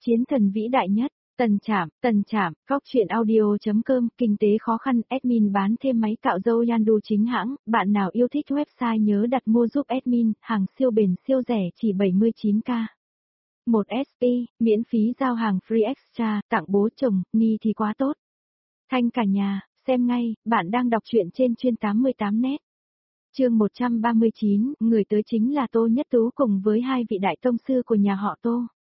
Chiến thần vĩ đại nhất, Tần Trạm, Góc truyện audio.com, kinh tế khó khăn, admin bán thêm máy cạo râu Yandu chính hãng, bạn nào yêu thích website nhớ đặt mua giúp admin, hàng siêu bền siêu rẻ chỉ 79k. 1SP, miễn phí giao hàng free extra, tặng bố chồng, ni thì quá tốt. Thanh cả nhà, xem ngay, bạn đang đọc truyện trên chuyên 88net. Chương 139, người tới chính là Tô Nhất Tú cùng với hai vị đại tông sư của nhà họ Tô.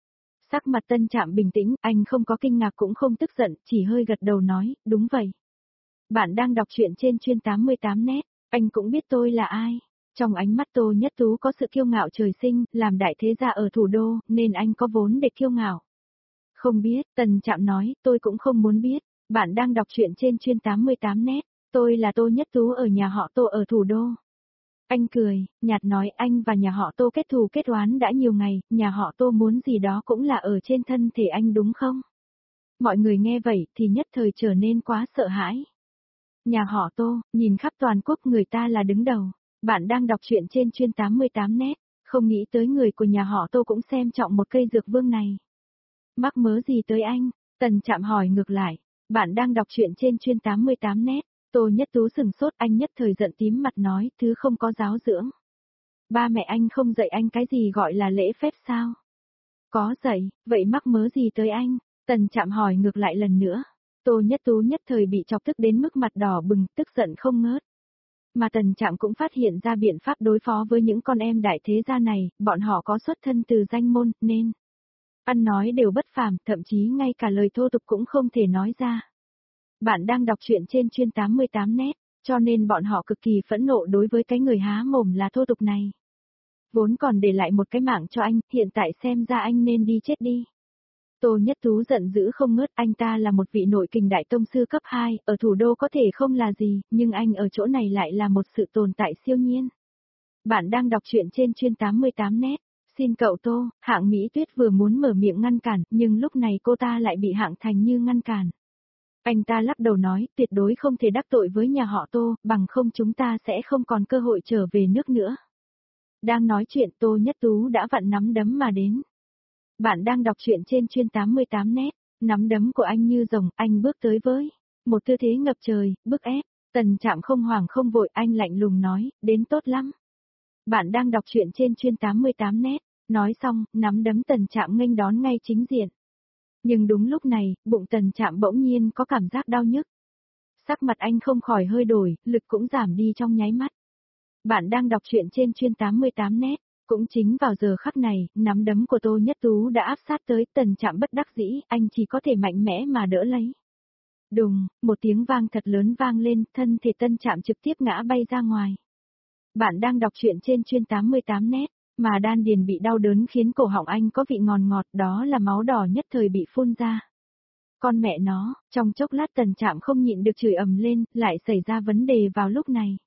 Sắc mặt Tân Trạm bình tĩnh, anh không có kinh ngạc cũng không tức giận, chỉ hơi gật đầu nói, đúng vậy. Bạn đang đọc truyện trên chuyên 88net, anh cũng biết tôi là ai. Trong ánh mắt Tô Nhất Tú có sự kiêu ngạo trời sinh, làm đại thế gia ở thủ đô, nên anh có vốn để kiêu ngạo. Không biết, Tân Trạm nói, tôi cũng không muốn biết. Bạn đang đọc truyện trên chuyên 88net, tôi là Tô Nhất Tú ở nhà họ Tô ở thủ đô. Anh cười, nhạt nói anh và nhà họ Tô kết thù kết oán đã nhiều ngày, nhà họ Tô muốn gì đó cũng là ở trên thân thể anh đúng không? Mọi người nghe vậy thì nhất thời trở nên quá sợ hãi. Nhà họ Tô, nhìn khắp toàn quốc người ta là đứng đầu. Bạn đang đọc truyện trên chuyên 88net, không nghĩ tới người của nhà họ Tô cũng xem trọng một cây dược vương này. Mắc mớ gì tới anh? Tần Trạm hỏi ngược lại. Bạn đang đọc truyện trên chuyên 88net. Tô Nhất Tú sừng sốt, anh nhất thời giận tím mặt nói, thứ không có giáo dưỡng. Ba mẹ anh không dạy anh cái gì gọi là lễ phép sao? Có dạy, vậy mắc mớ gì tới anh? Tần Trạm hỏi ngược lại lần nữa. Tô Nhất Tú nhất thời bị chọc tức đến mức mặt đỏ bừng, tức giận không ngớt. Mà Tần Trạm cũng phát hiện ra biện pháp đối phó với những con em đại thế gia này, bọn họ có xuất thân từ danh môn, nên ăn nói đều bất phàm, thậm chí ngay cả lời thô tục cũng không thể nói ra. Bạn đang đọc truyện trên chuyên 88net, cho nên bọn họ cực kỳ phẫn nộ đối với cái người há mồm là thô tục này. Vốn còn để lại một cái mạng cho anh, hiện tại xem ra anh nên đi chết đi. Tô Nhất Tú giận dữ không ngớt, anh ta là một vị nội kình đại tông sư cấp 2, ở thủ đô có thể không là gì, nhưng anh ở chỗ này lại là một sự tồn tại siêu nhiên. Bạn đang đọc truyện trên chuyên 88net, xin cậu Tô, Hạng Mỹ Tuyết vừa muốn mở miệng ngăn cản, nhưng lúc này cô ta lại bị Hạng Thành Như ngăn cản. Anh ta lắc đầu nói, tuyệt đối không thể đắc tội với nhà họ Tô, bằng không chúng ta sẽ không còn cơ hội trở về nước nữa. Đang nói chuyện Tô Nhất Tú đã vặn nắm đấm mà đến. Bạn đang đọc truyện trên chuyên 88net, nắm đấm của anh như rồng, anh bước tới với một tư thế ngập trời, bức ép. Tần Trạm không hoảng không vội, anh lạnh lùng nói, đến tốt lắm. Bạn đang đọc truyện trên chuyên 88net, nói xong, nắm đấm Tần Trạm nghênh đón ngay chính diện. Nhưng đúng lúc này, bụng Tần Trạm bỗng nhiên có cảm giác đau nhức. Sắc mặt anh không khỏi hơi đổi, lực cũng giảm đi trong nháy mắt. Bạn đang đọc truyện trên chuyên 88net, cũng chính vào giờ khắc này, nắm đấm của Tô Nhất Tú đã áp sát tới, Tần Trạm bất đắc dĩ, anh chỉ có thể mạnh mẽ mà đỡ lấy. Đùng, một tiếng vang thật lớn vang lên, thân thể Tân Trạm trực tiếp ngã bay ra ngoài. Bạn đang đọc truyện trên chuyên 88net. Mà đan điền bị đau đớn khiến cổ họng anh có vị ngọt ngọt, đó là máu đỏ nhất thời bị phun ra. Con mẹ nó, trong chốc lát Tần Trạm không nhịn được chửi ầm lên, lại xảy ra vấn đề vào lúc này.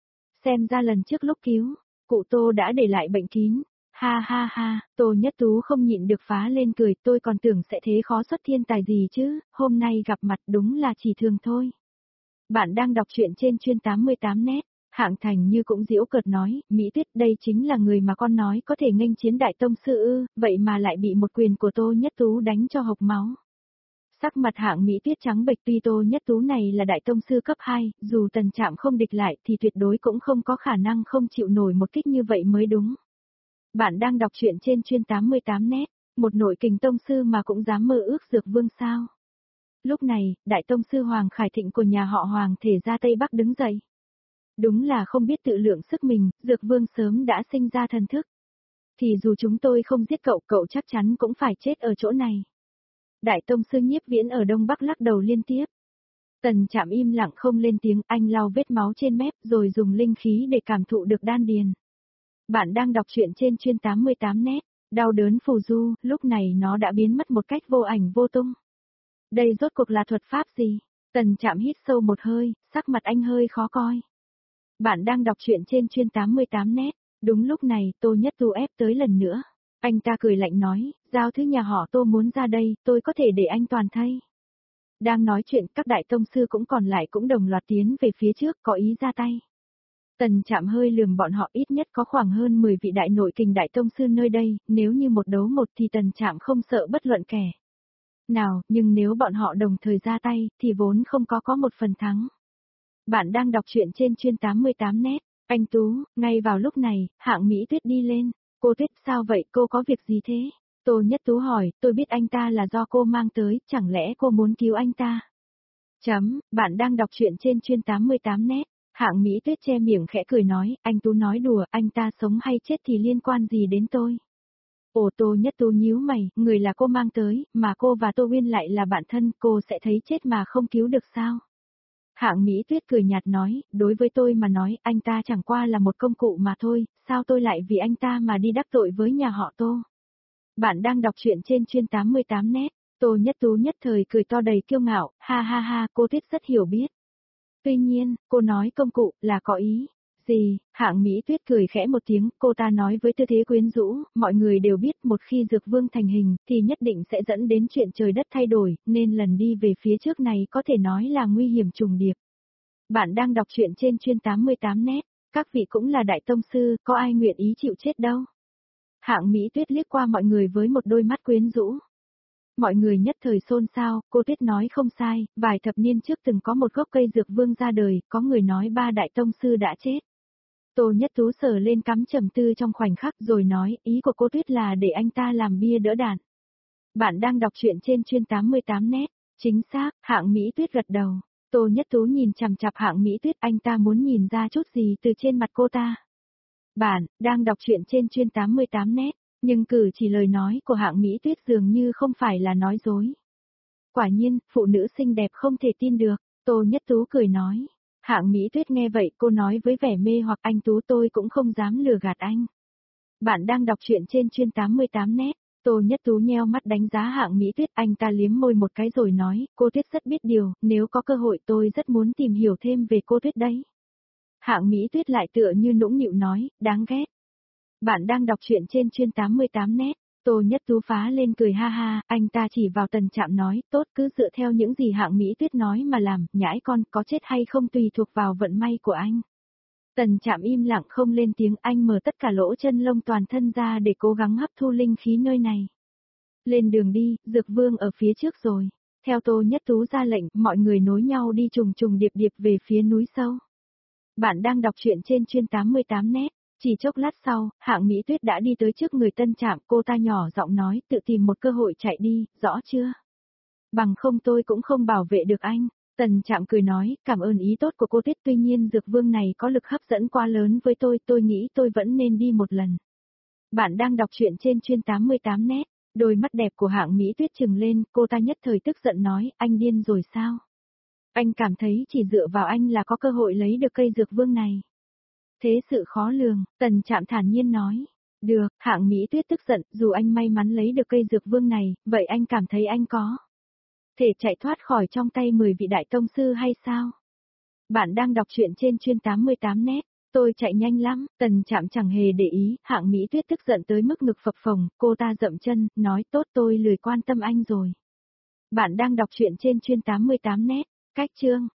Xem ra lần trước lúc cứu, cụ Tô đã để lại bệnh kín. Ha ha ha, Tô Nhất Tú không nhịn được phá lên cười, tôi còn tưởng sẽ thế khó xuất thiên tài gì chứ, hôm nay gặp mặt đúng là chỉ thường thôi. Bạn đang đọc truyện trên chuyên 88net. Hạng Thành Như cũng giễu cợt nói, Mỹ Tuyết đây chính là người mà con nói có thể nghênh chiến đại tông sư ư, vậy mà lại bị một quyền của Tô Nhất Tú đánh cho hộc máu. Sắc mặt Hạng Mỹ Tuyết trắng bệch, tuy Tô Nhất Tú này là đại tông sư cấp 2, dù Tần Trạm không địch lại thì tuyệt đối cũng không có khả năng không chịu nổi một kích như vậy mới đúng. Bạn đang đọc truyện trên chuyên 88net, một nội kình tông sư mà cũng dám mơ ước dược vương sao. Lúc này, đại tông sư Hoàng Khải Thịnh của nhà họ Hoàng thể ra Tây Bắc đứng dậy. Đúng là không biết tự lượng sức mình, Dược Vương sớm đã sinh ra thần thức. Thì dù chúng tôi không giết cậu, cậu chắc chắn cũng phải chết ở chỗ này. Đại tông sư Nhiếp Viễn ở Đông Bắc lắc đầu liên tiếp. Tần Trạm im lặng không lên tiếng, anh lau vết máu trên mép rồi dùng linh khí để cảm thụ được đan điền. Bạn đang đọc truyện trên chuyên 88net, đau đớn phù du, lúc này nó đã biến mất một cách vô ảnh vô tung. Đây rốt cuộc là thuật pháp gì? Tần Trạm hít sâu một hơi, sắc mặt anh hơi khó coi. Bạn đang đọc truyện trên chuyên 88net, đúng lúc này Tô Nhất Tú ép tới lần nữa. Anh ta cười lạnh nói, giao thứ nhà họ Tô muốn ra đây, tôi có thể để anh toàn thây. Đang nói chuyện các đại tông sư cũng còn lại cũng đồng loạt tiến về phía trước có ý ra tay. Tần Trạm hơi lườm bọn họ, ít nhất có khoảng hơn 10 vị đại nội kình đại tông sư nơi đây, nếu như một đấu một thì Tần Trạm không sợ bất luận kẻ nào, nhưng nếu bọn họ đồng thời ra tay, thì vốn không có một phần thắng. Bạn đang đọc truyện trên chuyên 88 net. Anh Tú, ngay vào lúc này, Hạng Mỹ Tuyết đi lên. Cô Tuyết, sao vậy, cô có việc gì thế? Tô Nhất Tú hỏi, tôi biết anh ta là do cô mang tới, chẳng lẽ cô muốn cứu anh ta? Bạn đang đọc truyện trên chuyên 88 net. Hạng Mỹ Tuyết che miệng khẽ cười nói, anh Tú nói đùa, anh ta sống hay chết thì liên quan gì đến tôi? Ồ, Tô Nhất Tú nhíu mày, người là cô mang tới, mà cô và Tô Uyên lại là bạn thân, cô sẽ thấy chết mà không cứu được sao? Hạng Mỹ Tuyết cười nhạt nói, đối với tôi mà nói, anh ta chẳng qua là một công cụ mà thôi, sao tôi lại vì anh ta mà đi đắc tội với nhà họ Tô? Bạn đang đọc truyện trên chuyên 88 net. Tô Nhất Tú nhất thời cười to đầy kiêu ngạo, ha ha ha, cô Tuyết rất hiểu biết. Tuy nhiên, cô nói công cụ là có ý gì? Hạng Mỹ Tuyết cười khẽ một tiếng, cô ta nói với tư thế quyến rũ, mọi người đều biết một khi Dược Vương thành hình thì nhất định sẽ dẫn đến chuyện trời đất thay đổi, nên lần đi về phía trước này có thể nói là nguy hiểm trùng điệp. Bạn đang đọc truyện trên chuyên 88 net, các vị cũng là đại tông sư, có ai nguyện ý chịu chết đâu. Hạng Mỹ Tuyết liếc qua mọi người với một đôi mắt quyến rũ. Mọi người nhất thời xôn xao, cô Tuyết nói không sai, vài thập niên trước từng có một gốc cây dược vương ra đời, có người nói 3 đại tông sư đã chết. Tô Nhất Tú sờ lên cắm trầm tư trong khoảnh khắc rồi nói, ý của cô Tuyết là để anh ta làm bia đỡ đạn. Bạn đang đọc truyện trên chuyên 88 net, chính xác, Hạng Mỹ Tuyết gật đầu. Tô Nhất Tú nhìn chằm chằm Hạng Mỹ Tuyết, anh ta muốn nhìn ra chút gì từ trên mặt cô ta. Bạn đang đọc truyện trên chuyên 88 net. Nhưng cử chỉ lời nói của Hạng Mỹ Tuyết dường như không phải là nói dối. Quả nhiên, phụ nữ xinh đẹp không thể tin được, Tô Nhất Tú cười nói. Hạng Mỹ Tuyết nghe vậy cô nói với vẻ mê hoặc, anh Tú, tôi cũng không dám lừa gạt anh. Bạn đang đọc truyện trên chuyên 88 net. Tô Nhất Tú nheo mắt đánh giá Hạng Mỹ Tuyết, anh ta liếm môi một cái rồi nói, cô Tuyết rất biết điều, nếu có cơ hội tôi rất muốn tìm hiểu thêm về cô Tuyết đấy. Hạng Mỹ Tuyết lại tựa như nũng nịu nói, đáng ghét. Bạn đang đọc truyện trên chuyên 88 net. Tô Nhất Tú phá lên cười ha ha, anh ta chỉ vào Tần Trạm nói, tốt, cứ dựa theo những gì Hạng Mỹ Tuyết nói mà làm, nhãi con, có chết hay không tùy thuộc vào vận may của anh. Tần Trạm im lặng không lên tiếng, anh mở tất cả lỗ chân lông toàn thân ra để cố gắng hấp thu linh khí nơi này. Lên đường đi, Dược Vương ở phía trước rồi. Theo Tô Nhất Tú ra lệnh, mọi người nối nhau đi trùng trùng điệp điệp về phía núi sâu. Bạn đang đọc truyện trên chuyên 88 net. Chỉ chốc lát sau, Hạng Mỹ Tuyết đã đi tới trước người Tân Trạm, cô ta nhỏ giọng nói, tự tìm một cơ hội chạy đi, rõ chưa? Bằng không tôi cũng không bảo vệ được anh. Tần Trạm cười nói, cảm ơn ý tốt của cô Tuyết, tuy nhiên Dược Vương này có lực hấp dẫn quá lớn với tôi nghĩ tôi vẫn nên đi một lần. Bạn đang đọc truyện trên chuyên 88 net, đôi mắt đẹp của Hạng Mỹ Tuyết trừng lên, cô ta nhất thời tức giận nói, anh điên rồi sao? Anh cảm thấy chỉ dựa vào anh là có cơ hội lấy được cây Dược Vương này. Thế sự khó lường, Tần Trạm thản nhiên nói. Được, Hạng Mỹ Tuyết tức giận, dù anh may mắn lấy được cây Dược Vương này, vậy anh cảm thấy anh có thể chạy thoát khỏi trong tay 10 vị đại tông sư hay sao? Bạn đang đọc truyện trên chuyên 88 net. Tôi chạy nhanh lắm, Tần Trạm chẳng hề để ý, Hạng Mỹ Tuyết tức giận tới mức ngực phập phồng, cô ta dậm chân, nói tốt, tôi lười quan tâm anh rồi. Bạn đang đọc truyện trên chuyên 88 net. Cách chương